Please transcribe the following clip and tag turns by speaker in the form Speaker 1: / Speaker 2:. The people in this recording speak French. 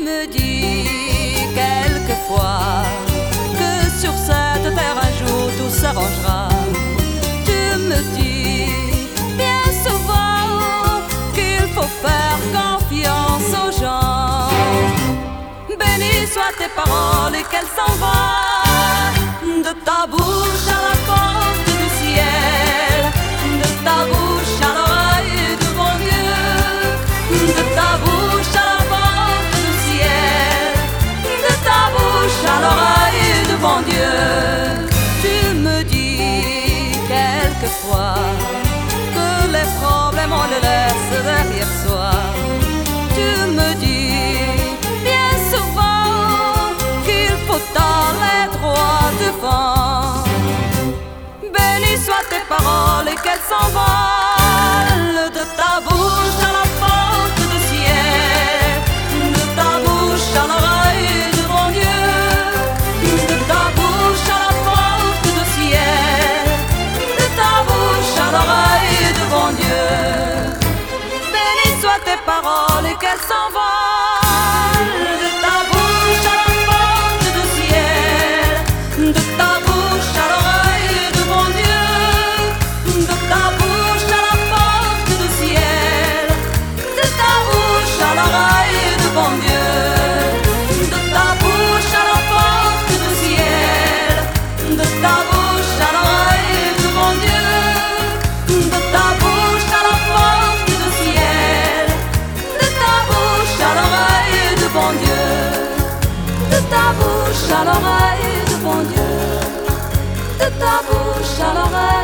Speaker 1: me dis quelquefois que sur cette terre un jour tout s'arrangera. Tu me dis bien souvent qu'il faut faire confiance aux gens. Bénis soient tes paroles et qu'elles s'envolent de ta bouche à la porte du ciel, de ta bouche à l'oreille de mon Dieu, de ta bouche à la porte du ciel, de ta bouche à l'oreille de mon Dieu. Tu me dis quelquefois que les problèmes on les laisse derrière soi. Tu me dis bien souvent qu'il faut aller droit devant. Bénis soient tes paroles et qu'elles s'envolent de ta bouche à la porte du ciel, de ta bouche à l'oreille de mon Dieu, de ta bouche à la porte du ciel, de ta bouche à l'oreille de mon Dieu. Bénis soient tes paroles et qu'elles s'envolent de ta bouche à la porte du ciel, de ta bouche à l'oreille de mon Dieu, de ta bouche à la porte du ciel, de ta bouche à l'oreille de mon Dieu, de ta bouche à la porte du ciel, de ta bouche à l'oreille de mon Dieu, de ta bouche à la porte du ciel, de ta bouche à l'oreille de mon Dieu, de ta bouche à l'oreille de mon Dieu, de ta bouche à l'oreille.